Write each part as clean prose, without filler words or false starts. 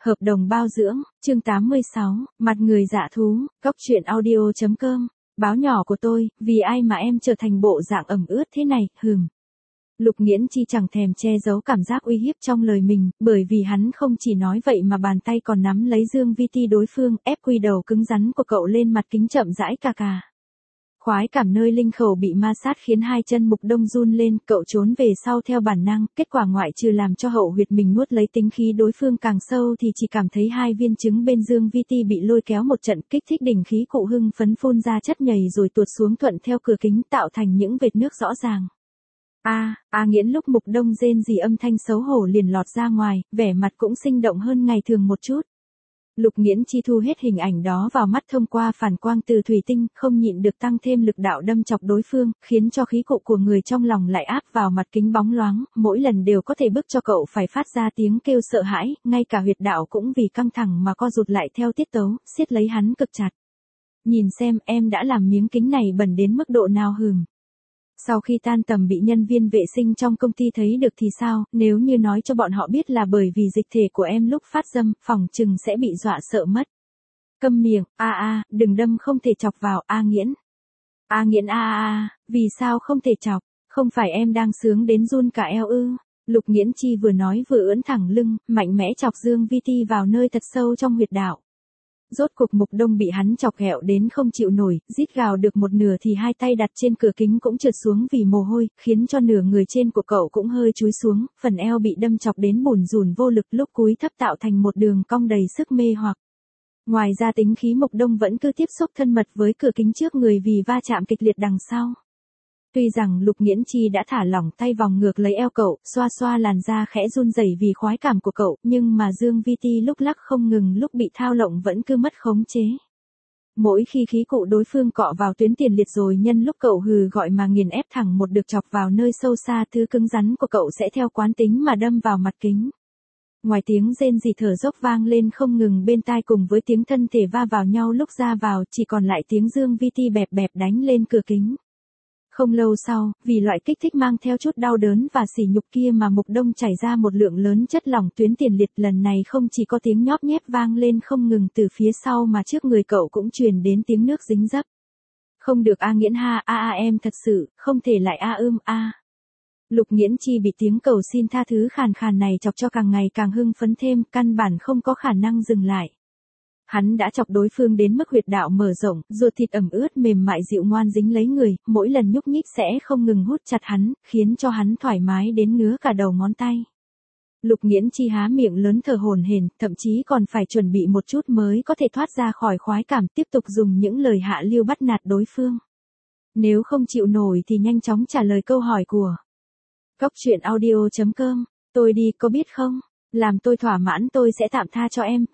Hợp đồng bao dưỡng, chương 86, mặt người dạ thú, góc truyện audio.com, báo nhỏ của tôi, vì ai mà em trở thành bộ dạng ẩm ướt thế này, Lục Nghiễn Chi chẳng thèm che giấu cảm giác uy hiếp trong lời mình, bởi vì hắn không chỉ nói vậy mà bàn tay còn nắm lấy Dương Vi Ti đối phương, ép quy đầu cứng rắn của cậu lên mặt kính chậm rãi cà cà. Khoái cảm nơi linh khẩu bị ma sát khiến hai chân Mục Đông run lên, cậu trốn về sau theo bản năng, kết quả ngoại trừ làm cho hậu huyệt mình nuốt lấy tính khí đối phương càng sâu thì chỉ cảm thấy hai viên trứng bên Dương Vi Ti bị lôi kéo một trận kích thích đỉnh khí cụ hưng phấn phun ra chất nhầy rồi tuột xuống thuận theo cửa kính tạo thành những vệt nước rõ ràng. Nghiễn lúc Mục Đông rên rỉ âm thanh xấu hổ liền lọt ra ngoài, vẻ mặt cũng sinh động hơn ngày thường một chút. Lục Nghiễn Chi thu hết hình ảnh đó vào mắt thông qua phản quang từ thủy tinh, không nhịn được tăng thêm lực đạo đâm chọc đối phương, khiến cho khí cụ của người trong lòng lại áp vào mặt kính bóng loáng, mỗi lần đều có thể bức cho cậu phải phát ra tiếng kêu sợ hãi, ngay cả huyệt đạo cũng vì căng thẳng mà co rụt lại theo tiết tấu, siết lấy hắn cực chặt. Nhìn xem em đã làm miếng kính này bẩn đến mức độ nào Sau khi tan tầm bị nhân viên vệ sinh trong công ty thấy được thì sao, nếu như nói cho bọn họ biết là bởi vì dịch thể của em lúc phát dâm, phỏng chừng sẽ bị dọa sợ mất. Câm miệng, đừng đâm không thể chọc vào, Nghiễn. Nghiễn vì sao không thể chọc, không phải em đang sướng đến run cả eo ư. Lục Nghiễn Chi vừa nói vừa ưỡn thẳng lưng, mạnh mẽ chọc Dương Vi Ti vào nơi thật sâu trong huyệt đạo. Rốt cục Mục Đông bị hắn chọc ghẹo đến không chịu nổi, rít gào được một nửa thì hai tay đặt trên cửa kính cũng trượt xuống vì mồ hôi, khiến cho nửa người trên của cậu cũng hơi chúi xuống, phần eo bị đâm chọc đến bủn rủn vô lực lúc cúi thấp tạo thành một đường cong đầy sức mê hoặc. Ngoài ra tính khí Mục Đông vẫn cứ tiếp xúc thân mật với cửa kính trước người vì va chạm kịch liệt đằng sau. Tuy rằng Lục Nghiễn Chi đã thả lỏng tay vòng ngược lấy eo cậu, xoa xoa làn da khẽ run rẩy vì khoái cảm của cậu, nhưng mà Dương Vi Ti lúc lắc không ngừng lúc bị thao lộng vẫn cứ mất khống chế. Mỗi khi khí cụ đối phương cọ vào tuyến tiền liệt rồi nhân lúc cậu gọi mà nghiền ép thẳng một được chọc vào nơi sâu xa, thứ cứng rắn của cậu sẽ theo quán tính mà đâm vào mặt kính. Ngoài tiếng rên rỉ thở dốc vang lên không ngừng bên tai cùng với tiếng thân thể va vào nhau lúc ra vào, chỉ còn lại tiếng Dương Vi Ti bẹp bẹp đánh lên cửa kính. Không lâu sau, vì loại kích thích mang theo chút đau đớn và sỉ nhục kia mà Mục Đông chảy ra một lượng lớn chất lỏng tuyến tiền liệt, lần này không chỉ có tiếng nhóp nhép vang lên không ngừng từ phía sau mà trước người cậu cũng truyền đến tiếng nước dính dấp. Không được Nghiễn em thật sự, không thể lại Lục Nghiễn Chi bị tiếng cầu xin tha thứ khàn khàn này chọc cho càng ngày càng hưng phấn thêm, căn bản không có khả năng dừng lại. Hắn đã chọc đối phương đến mức huyệt đạo mở rộng, ruột thịt ẩm ướt mềm mại dịu ngoan dính lấy người, mỗi lần nhúc nhích sẽ không ngừng hút chặt hắn, khiến cho hắn thoải mái đến ngứa cả đầu ngón tay. Lục Nghiễn Chi há miệng lớn thở hổn hển, thậm chí còn phải chuẩn bị một chút mới có thể thoát ra khỏi khoái cảm, tiếp tục dùng những lời hạ lưu bắt nạt đối phương. Nếu không chịu nổi thì nhanh chóng trả lời câu hỏi của góc truyện audio.com, tôi đi có biết không? Làm tôi thỏa mãn tôi sẽ tạm tha cho em,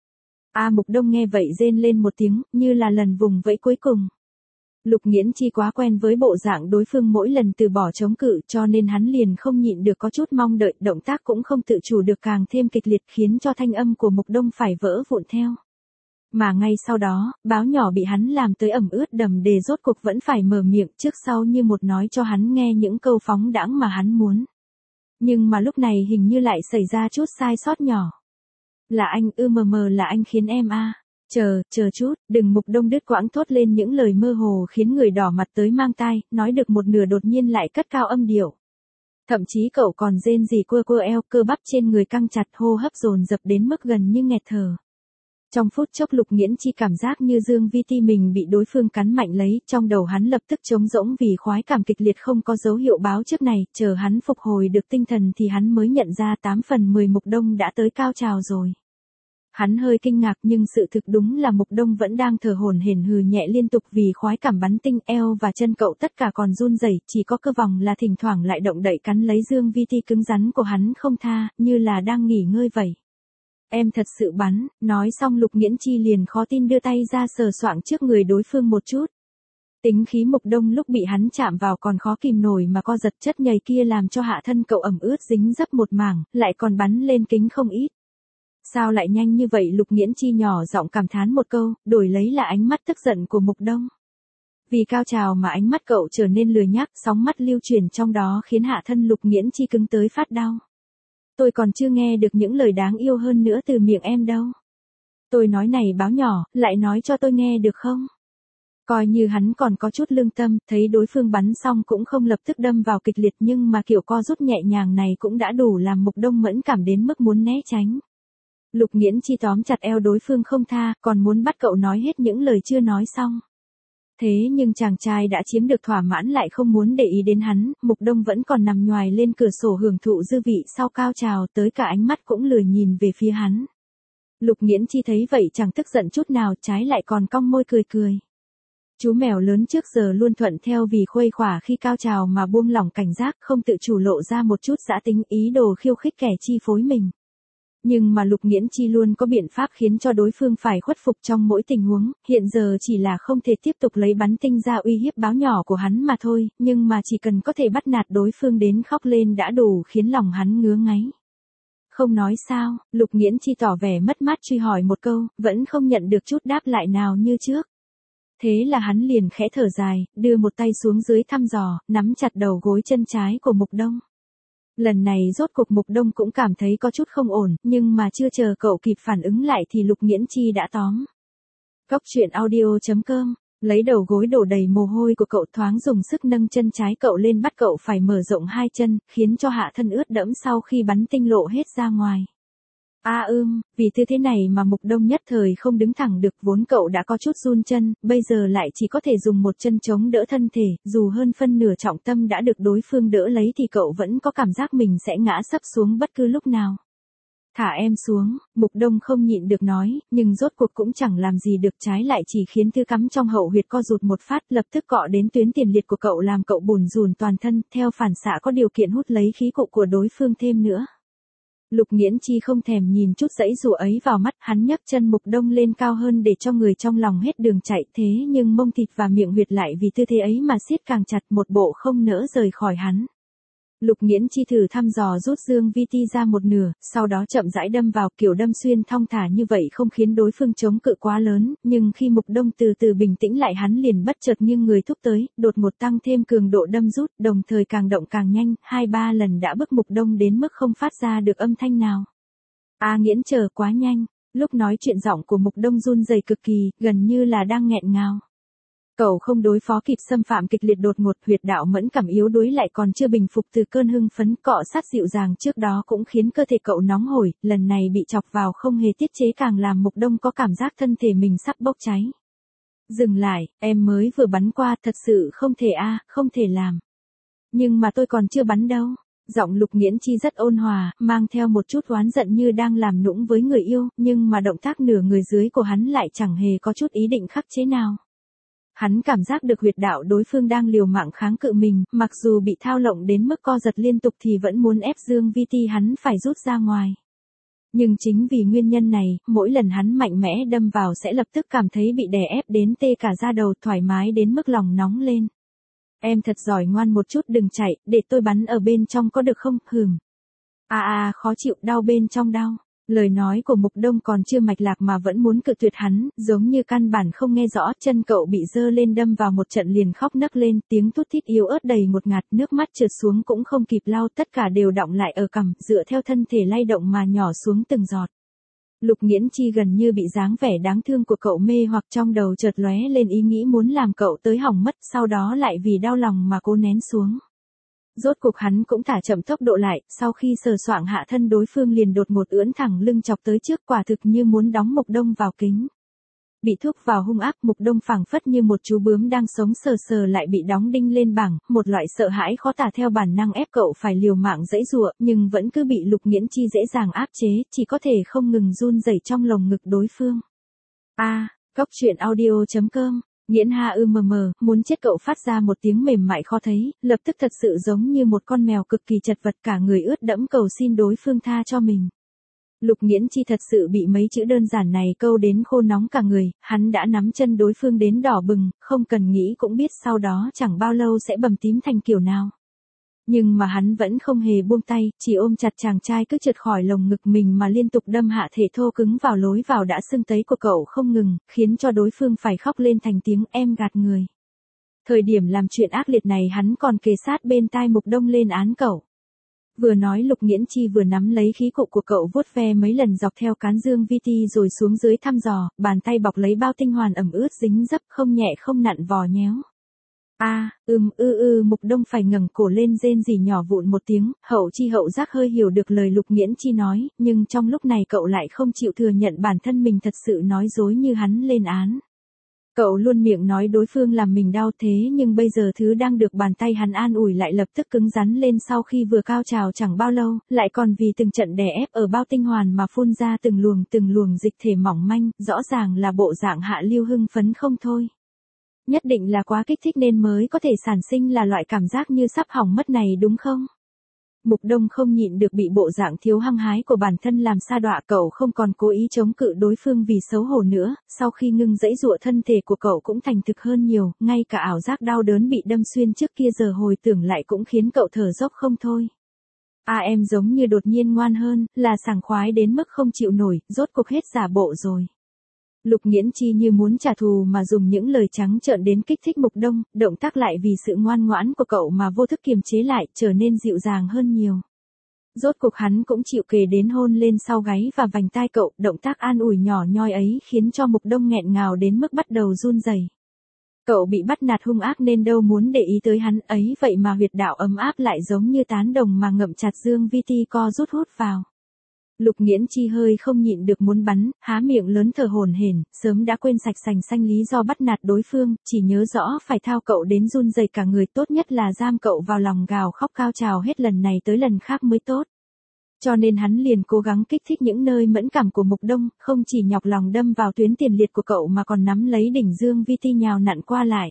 Mục Đông nghe vậy rên lên một tiếng, như là lần vùng vẫy cuối cùng. Lục Nghiễn Chi quá quen với bộ dạng đối phương mỗi lần từ bỏ chống cự cho nên hắn liền không nhịn được có chút mong đợi, động tác cũng không tự chủ được càng thêm kịch liệt khiến cho thanh âm của Mục Đông phải vỡ vụn theo. Mà ngay sau đó, báo nhỏ bị hắn làm tới ẩm ướt đầm đìa rốt cuộc vẫn phải mở miệng trước sau như một nói cho hắn nghe những câu phóng đãng mà hắn muốn. Nhưng mà lúc này hình như lại xảy ra chút sai sót nhỏ. Là anh là anh khiến em Chờ chút, đừng. Mục Đông đứt quãng thốt lên những lời mơ hồ khiến người đỏ mặt tới mang tai, nói được một nửa đột nhiên lại cất cao âm điệu. Thậm chí cậu còn rên rỉ quơ eo, cơ bắp trên người căng chặt, hô hấp dồn dập đến mức gần như nghẹt thở. Trong phút chốc Lục Nghiễn Chi cảm giác như Dương Vi Ti mình bị đối phương cắn mạnh lấy, trong đầu hắn lập tức trống rỗng vì khoái cảm kịch liệt không có dấu hiệu báo trước này, chờ hắn phục hồi được tinh thần thì hắn mới nhận ra 8 phần 10 Mục Đông đã tới cao trào rồi. Hắn hơi kinh ngạc nhưng sự thực đúng là Mục Đông vẫn đang thở hổn hển nhẹ liên tục vì khoái cảm bắn tinh, eo và chân cậu tất cả còn run rẩy, chỉ có cơ vòng là thỉnh thoảng lại động đậy cắn lấy Dương Vi Ti cứng rắn của hắn không tha, như là đang nghỉ ngơi vậy. Em thật sự bắn, nói xong Lục Nghiễn Chi liền khó tin đưa tay ra sờ soạng trước người đối phương một chút. Tính khí Mục Đông lúc bị hắn chạm vào còn khó kìm nổi mà co giật, chất nhầy kia làm cho hạ thân cậu ẩm ướt dính dấp một mảng, lại còn bắn lên kính không ít. Sao lại nhanh như vậy? Lục Nghiễn Chi nhỏ giọng cảm thán một câu, đổi lấy là ánh mắt tức giận của Mục Đông. Vì cao trào mà ánh mắt cậu trở nên lười nhác, sóng mắt lưu chuyển trong đó khiến hạ thân Lục Nghiễn Chi cứng tới phát đau. Tôi còn chưa nghe được những lời đáng yêu hơn nữa từ miệng em đâu. Tôi nói này báo nhỏ, lại nói cho tôi nghe được không? Coi như hắn còn có chút lương tâm, thấy đối phương bắn xong cũng không lập tức đâm vào kịch liệt nhưng mà kiểu co rút nhẹ nhàng này cũng đã đủ làm Mục Đông mẫn cảm đến mức muốn né tránh. Lục Nghiễn Chi tóm chặt eo đối phương không tha, còn muốn bắt cậu nói hết những lời chưa nói xong. Thế nhưng chàng trai đã chiếm được thỏa mãn lại không muốn để ý đến hắn, Mục Đông vẫn còn nằm nhoài lên cửa sổ hưởng thụ dư vị sau cao trào, tới cả ánh mắt cũng lười nhìn về phía hắn. Lục Nghiễn Chi thấy vậy chẳng tức giận chút nào, trái lại còn cong môi cười cười. Chú mèo lớn trước giờ luôn thuận theo vì khuây khỏa khi cao trào mà buông lỏng cảnh giác, không tự chủ lộ ra một chút dã tính ý đồ khiêu khích kẻ chi phối mình. Nhưng mà Lục Nghiễn Chi luôn có biện pháp khiến cho đối phương phải khuất phục trong mỗi tình huống, hiện giờ chỉ là không thể tiếp tục lấy bắn tinh ra uy hiếp báo nhỏ của hắn mà thôi, nhưng mà chỉ cần có thể bắt nạt đối phương đến khóc lên đã đủ khiến lòng hắn ngứa ngáy. Không nói sao, Lục Nghiễn Chi tỏ vẻ mất mát truy hỏi một câu, vẫn không nhận được chút đáp lại nào như trước. Thế là hắn liền khẽ thở dài, đưa một tay xuống dưới thăm dò, nắm chặt đầu gối chân trái của Mục Đông. Lần này rốt cuộc Mục Đông cũng cảm thấy có chút không ổn, nhưng mà chưa chờ cậu kịp phản ứng lại thì Lục Nghiễn Chi đã tóm. Cóc truyện audio.com, lấy đầu gối đổ đầy mồ hôi của cậu thoáng dùng sức nâng chân trái cậu lên bắt cậu phải mở rộng hai chân, khiến cho hạ thân ướt đẫm sau khi bắn tinh lộ hết ra ngoài. Vì tư thế này mà Mục Đông nhất thời không đứng thẳng được, vốn cậu đã có chút run chân, bây giờ lại chỉ có thể dùng một chân chống đỡ thân thể, dù hơn phân nửa trọng tâm đã được đối phương đỡ lấy thì cậu vẫn có cảm giác mình sẽ ngã sấp xuống bất cứ lúc nào. Thả em xuống, Mục Đông không nhịn được nói, nhưng rốt cuộc cũng chẳng làm gì được, trái lại chỉ khiến thứ cắm trong hậu huyệt co rụt một phát, lập tức cọ đến tuyến tiền liệt của cậu làm cậu bùn rùn toàn thân, theo phản xạ có điều kiện hút lấy khí cụ của đối phương thêm nữa. Lục Nghiễn Chi không thèm nhìn chút dãy dụa ấy vào mắt, hắn nhấc chân Mục Đông lên cao hơn để cho người trong lòng hết đường chạy, thế nhưng mông thịt và miệng huyệt lại vì tư thế ấy mà siết càng chặt, một bộ không nỡ rời khỏi hắn. Lục Nghiễn Chi thử thăm dò rút dương vi ti ra một nửa, sau đó chậm rãi đâm vào, kiểu đâm xuyên thong thả như vậy không khiến đối phương chống cự quá lớn, nhưng khi Mục Đông từ từ bình tĩnh lại hắn liền bất chợt nghiêng người thúc tới, đột ngột tăng thêm cường độ đâm rút, đồng thời càng động càng nhanh, 2-3 lần đã bức Mục Đông đến mức không phát ra được âm thanh nào. Nghiễn chờ quá nhanh, lúc nói chuyện giọng của Mục Đông run rẩy cực kỳ, gần như là đang nghẹn ngào. Cậu không đối phó kịp xâm phạm kịch liệt đột ngột, huyệt đạo mẫn cảm yếu đuối lại còn chưa bình phục từ cơn hưng phấn, cọ sát dịu dàng trước đó cũng khiến cơ thể cậu nóng hổi, lần này bị chọc vào không hề tiết chế càng làm Mục Đông có cảm giác thân thể mình sắp bốc cháy. Dừng lại, em mới vừa bắn qua, thật sự không thể không thể làm. Nhưng mà tôi còn chưa bắn đâu. Giọng Lục Nghiễn Chi rất ôn hòa, mang theo một chút oán giận như đang làm nũng với người yêu, nhưng mà động tác nửa người dưới của hắn lại chẳng hề có chút ý định khắc chế nào. Hắn cảm giác được huyệt đạo đối phương đang liều mạng kháng cự mình, mặc dù bị thao lộng đến mức co giật liên tục thì vẫn muốn ép dương vi ti hắn phải rút ra ngoài. Nhưng chính vì nguyên nhân này, mỗi lần hắn mạnh mẽ đâm vào sẽ lập tức cảm thấy bị đè ép đến tê cả da đầu, thoải mái đến mức lòng nóng lên. Em thật giỏi, ngoan một chút đừng chạy, để tôi bắn ở bên trong có được không? Khó chịu, đau bên trong đau. Lời nói của Mục Đông còn chưa mạch lạc mà vẫn muốn cự tuyệt hắn, giống như căn bản không nghe rõ, chân cậu bị giơ lên đâm vào một trận liền khóc nấc lên, tiếng thút thít yếu ớt đầy ngột ngạt, nước mắt trượt xuống cũng không kịp lau, tất cả đều đọng lại ở cằm, dựa theo thân thể lay động mà nhỏ xuống từng giọt. Lục Nghiễn Chi gần như bị dáng vẻ đáng thương của cậu mê hoặc, trong đầu chợt lóe lên ý nghĩ muốn làm cậu tới hỏng mất, sau đó lại vì đau lòng mà cố nén xuống. Rốt cuộc hắn cũng thả chậm tốc độ lại, sau khi sờ soạng hạ thân đối phương liền đột ngột ưỡn thẳng lưng chọc tới trước, quả thực như muốn đóng Mục Đông vào kính. Bị thúc vào hung ác, Mục Đông phảng phất như một chú bướm đang sống sờ sờ lại bị đóng đinh lên bảng, một loại sợ hãi khó tả theo bản năng ép cậu phải liều mạng giãy giụa, nhưng vẫn cứ bị Lục Nghiễn Chi dễ dàng áp chế, chỉ có thể không ngừng run rẩy trong lồng ngực đối phương. Cóc truyện audio.com, Nghiễn muốn chết, cậu phát ra một tiếng mềm mại khó thấy, lập tức thật sự giống như một con mèo cực kỳ chật vật, cả người ướt đẫm cầu xin đối phương tha cho mình. Lục Nghiễn Chi thật sự bị mấy chữ đơn giản này câu đến khô nóng cả người, hắn đã nắm chân đối phương đến đỏ bừng, không cần nghĩ cũng biết sau đó chẳng bao lâu sẽ bầm tím thành kiểu nào. Nhưng mà hắn vẫn không hề buông tay, chỉ ôm chặt chàng trai cứ trượt khỏi lồng ngực mình mà liên tục đâm hạ thể thô cứng vào lối vào đã sưng tấy của cậu không ngừng, khiến cho đối phương phải khóc lên thành tiếng em gạt người. Thời điểm làm chuyện ác liệt này hắn còn kề sát bên tai Mục Đông lên án cậu. Vừa nói Lục Nghiễn Chi vừa nắm lấy khí cụ của cậu vuốt ve mấy lần dọc theo cán dương vi ti rồi xuống dưới thăm dò, bàn tay bọc lấy bao tinh hoàn ẩm ướt dính dấp không nhẹ không nặn vò nhéo. Mục Đông phải ngẩng cổ lên rên rỉ nhỏ vụn một tiếng, hậu chi hậu giác hơi hiểu được lời Lục Nghiễn Chi nói, nhưng trong lúc này cậu lại không chịu thừa nhận bản thân mình thật sự nói dối như hắn lên án. Cậu luôn miệng nói đối phương làm mình đau thế nhưng bây giờ thứ đang được bàn tay hắn an ủi lại lập tức cứng rắn lên sau khi vừa cao trào chẳng bao lâu, lại còn vì từng trận đè ép ở bao tinh hoàn mà phun ra từng luồng dịch thể mỏng manh, rõ ràng là bộ dạng Hạ Lưu hưng phấn không thôi. Nhất định là quá kích thích nên mới có thể sản sinh là loại cảm giác như sắp hỏng mất này đúng không? Mục Đông không nhịn được bị bộ dạng thiếu hăng hái của bản thân làm sa đọa, cậu không còn cố ý chống cự đối phương vì xấu hổ nữa, sau khi ngưng dãy dụa thân thể của cậu cũng thành thực hơn nhiều, ngay cả ảo giác đau đớn bị đâm xuyên trước kia giờ hồi tưởng lại cũng khiến cậu thở dốc không thôi. Em giống như đột nhiên ngoan hơn, là sảng khoái đến mức không chịu nổi, rốt cuộc hết giả bộ rồi. Lục Nghiễn Chi như muốn trả thù mà dùng những lời trắng trợn đến kích thích Mục Đông, động tác lại vì sự ngoan ngoãn của cậu mà vô thức kiềm chế lại, trở nên dịu dàng hơn nhiều. Rốt cuộc hắn cũng chịu kề đến hôn lên sau gáy và vành tai cậu, động tác an ủi nhỏ nhoi ấy khiến cho Mục Đông nghẹn ngào đến mức bắt đầu run rẩy. Cậu bị bắt nạt hung ác nên đâu muốn để ý tới hắn ấy, vậy mà huyệt đạo ấm áp lại giống như tán đồng mà ngậm chặt dương vi ti co rút hút vào. Lục Nghiễn Chi hơi không nhịn được muốn bắn, há miệng lớn thở hổn hển, sớm đã quên sạch sành xanh lý do bắt nạt đối phương, chỉ nhớ rõ phải thao cậu đến run rẩy cả người, tốt nhất là giam cậu vào lòng gào khóc cao trào hết lần này tới lần khác mới tốt. Cho nên hắn liền cố gắng kích thích những nơi mẫn cảm của Mục Đông, không chỉ nhọc lòng đâm vào tuyến tiền liệt của cậu mà còn nắm lấy đỉnh dương vi ti nhào nặn qua lại.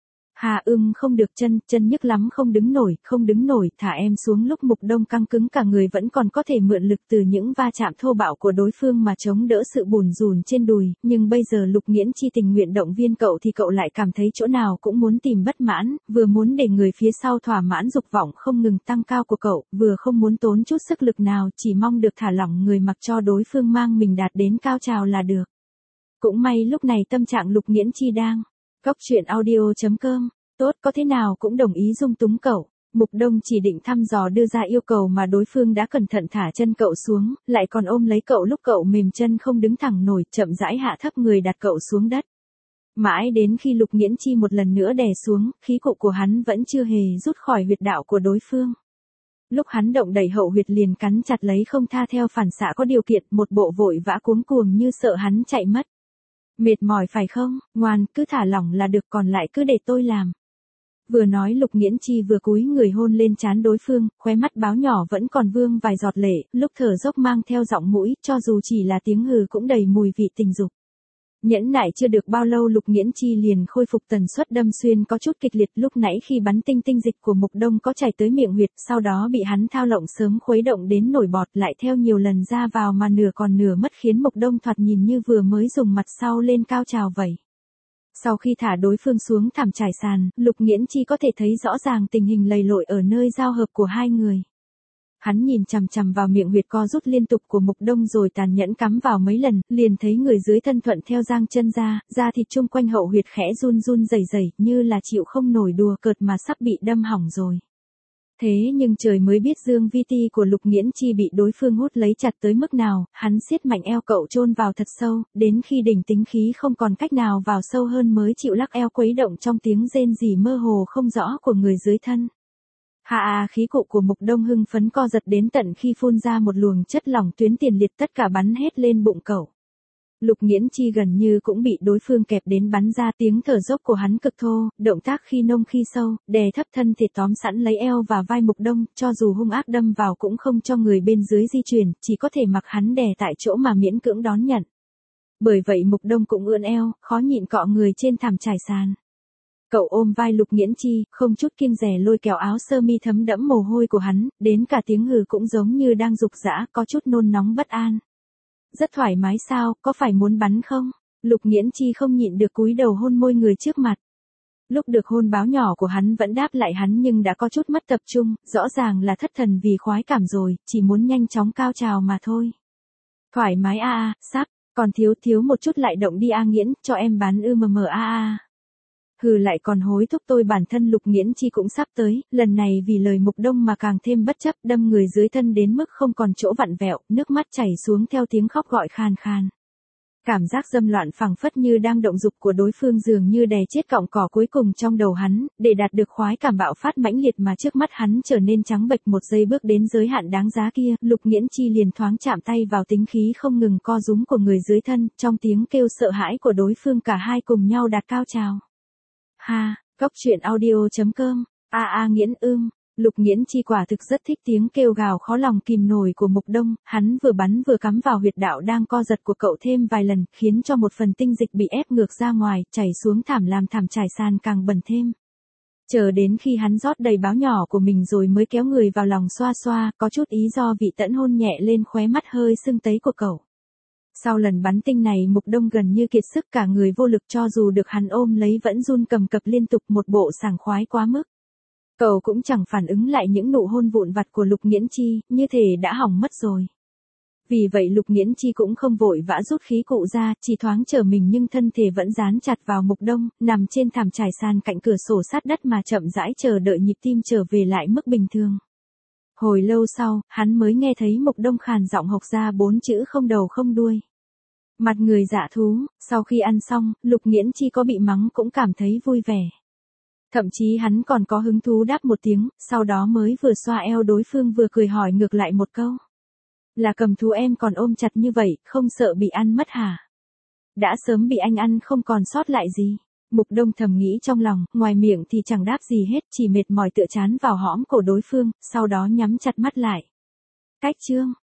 Không được, chân nhức lắm, không đứng nổi, thả em xuống. Lúc Mục Đông căng cứng cả người vẫn còn có thể mượn lực từ những va chạm thô bạo của đối phương mà chống đỡ sự bùn rùn trên đùi, nhưng bây giờ Lục Nghiễn Chi tình nguyện động viên cậu thì cậu lại cảm thấy chỗ nào cũng muốn tìm bất mãn, vừa muốn để người phía sau thỏa mãn dục vọng không ngừng tăng cao của cậu, vừa không muốn tốn chút sức lực nào, chỉ mong được thả lỏng người mặc cho đối phương mang mình đạt đến cao trào là được. Cũng may lúc này tâm trạng Lục Nghiễn Chi đang Cóc truyện audio.com, tốt có thế nào cũng đồng ý dung túng cậu. Mục Đông chỉ định thăm dò đưa ra yêu cầu mà đối phương đã cẩn thận thả chân cậu xuống, lại còn ôm lấy cậu lúc cậu mềm chân không đứng thẳng nổi, chậm rãi hạ thấp người đặt cậu xuống đất. Mãi đến khi Lục Nghiễn Chi một lần nữa đè xuống, khí cụ của hắn vẫn chưa hề rút khỏi huyệt đạo của đối phương. Lúc hắn động đẩy hậu huyệt liền cắn chặt lấy không tha theo phản xạ có điều kiện, một bộ vội vã cuống cuồng như sợ hắn chạy mất. Mệt mỏi phải không, ngoan, cứ thả lỏng là được, còn lại cứ để tôi làm. Vừa nói Lục Nghiễn Chi vừa cúi người hôn lên trán đối phương, khóe mắt báo nhỏ vẫn còn vương vài giọt lệ, lúc thở dốc mang theo giọng mũi, cho dù chỉ là tiếng hừ cũng đầy mùi vị tình dục. Nhẫn nại chưa được bao lâu Lục Nghiễn Chi liền khôi phục tần suất đâm xuyên có chút kịch liệt, lúc nãy khi bắn tinh dịch của Mục Đông có chảy tới miệng huyệt, sau đó bị hắn thao lộng sớm khuấy động đến nổi bọt, lại theo nhiều lần ra vào mà nửa còn nửa mất, khiến Mục Đông thoạt nhìn như vừa mới dùng mặt sau lên cao trào vậy. Sau khi thả đối phương xuống thảm trải sàn, Lục Nghiễn Chi có thể thấy rõ ràng tình hình lầy lội ở nơi giao hợp của hai người. Hắn nhìn chằm chằm vào miệng huyệt co rút liên tục của Mục Đông rồi tàn nhẫn cắm vào mấy lần, liền thấy người dưới thân thuận theo giang chân ra, da thịt chung quanh hậu huyệt khẽ run rẩy như là chịu không nổi đùa cợt mà sắp bị đâm hỏng rồi. Thế nhưng trời mới biết dương vi ti của Lục Nghiễn Chi bị đối phương hút lấy chặt tới mức nào, hắn siết mạnh eo cậu chôn vào thật sâu, đến khi đỉnh tính khí không còn cách nào vào sâu hơn mới chịu lắc eo khuấy động trong tiếng rên rỉ mơ hồ không rõ của người dưới thân. Khí cụ của Mục Đông hưng phấn co giật đến tận khi phun ra một luồng chất lỏng tuyến tiền liệt, tất cả bắn hết lên bụng cậu. Lục Nghiễn Chi gần như cũng bị đối phương kẹp đến bắn ra, tiếng thở dốc của hắn cực thô, động tác khi nông khi sâu, đè thấp thân thể tóm sẵn lấy eo và vai Mục Đông, cho dù hung ác đâm vào cũng không cho người bên dưới di chuyển, chỉ có thể mặc hắn đè tại chỗ mà miễn cưỡng đón nhận. Bởi vậy Mục Đông cũng ưỡn eo, khó nhịn cọ người trên thảm trải sàn. Cậu ôm vai Lục Nghiễn Chi, không chút kiêng dè lôi kéo áo sơ mi thấm đẫm mồ hôi của hắn, đến cả tiếng hừ cũng giống như đang giục giã, có chút nôn nóng bất an. Rất thoải mái sao, có phải muốn bắn không? Lục Nghiễn Chi không nhịn được cúi đầu hôn môi người trước mặt. Lúc được hôn báo nhỏ của hắn vẫn đáp lại hắn nhưng đã có chút mất tập trung, rõ ràng là thất thần vì khoái cảm rồi, chỉ muốn nhanh chóng cao trào mà thôi. Thoải mái sắp, còn thiếu một chút lại động đi Nghiễn, cho em bắn Hừ, lại còn hối thúc tôi. Bản thân Lục Nghiễn Chi cũng sắp tới, lần này vì lời Mục Đông mà càng thêm bất chấp, đâm người dưới thân đến mức không còn chỗ vặn vẹo, nước mắt chảy xuống theo tiếng khóc gọi khan khan. Cảm giác dâm loạn phảng phất như đang động dục của đối phương dường như đè chết cọng cỏ cuối cùng trong đầu hắn, để đạt được khoái cảm bạo phát mãnh liệt mà trước mắt hắn trở nên trắng bệch một giây bước đến giới hạn đáng giá kia, Lục Nghiễn Chi liền thoáng chạm tay vào tính khí không ngừng co rúm của người dưới thân, trong tiếng kêu sợ hãi của đối phương cả hai cùng nhau đạt cao trào. Ha, Cốc Truyện Audio.com, Nghiễn Lục Nghiễn Chi quả thực rất thích tiếng kêu gào khó lòng kìm nổi của Mục Đông, hắn vừa bắn vừa cắm vào huyệt đạo đang co giật của cậu thêm vài lần, khiến cho một phần tinh dịch bị ép ngược ra ngoài, chảy xuống thảm làm thảm trải sàn càng bẩn thêm. Chờ đến khi hắn rót đầy báo nhỏ của mình rồi mới kéo người vào lòng xoa xoa, có chút ý do vị tẫn hôn nhẹ lên khóe mắt hơi sưng tấy của cậu. Sau lần bắn tinh này Mục Đông gần như kiệt sức, cả người vô lực, cho dù được hắn ôm lấy vẫn run cầm cập liên tục, một bộ sảng khoái quá mức. Cậu cũng chẳng phản ứng lại những nụ hôn vụn vặt của Lục Nghiễn Chi, như thể đã hỏng mất rồi. Vì vậy Lục Nghiễn Chi cũng không vội vã rút khí cụ ra, chỉ thoáng trở mình nhưng thân thể vẫn dán chặt vào Mục Đông, nằm trên thảm trải sàn cạnh cửa sổ sát đất mà chậm rãi chờ đợi nhịp tim trở về lại mức bình thường. Hồi lâu sau, hắn mới nghe thấy Mục Đông khàn giọng hộc ra 4 chữ không đầu không đuôi. Mặt người dạ thú. Sau khi ăn xong, Lục Nghiễn Chi có bị mắng cũng cảm thấy vui vẻ. Thậm chí hắn còn có hứng thú đáp một tiếng, sau đó mới vừa xoa eo đối phương vừa cười hỏi ngược lại một câu. Là cầm thú em còn ôm chặt như vậy, không sợ bị ăn mất hả? Đã sớm bị anh ăn không còn sót lại gì. Mục Đông thầm nghĩ trong lòng, ngoài miệng thì chẳng đáp gì hết, chỉ mệt mỏi tựa chán vào hõm cổ đối phương, sau đó nhắm chặt mắt lại. Cách chương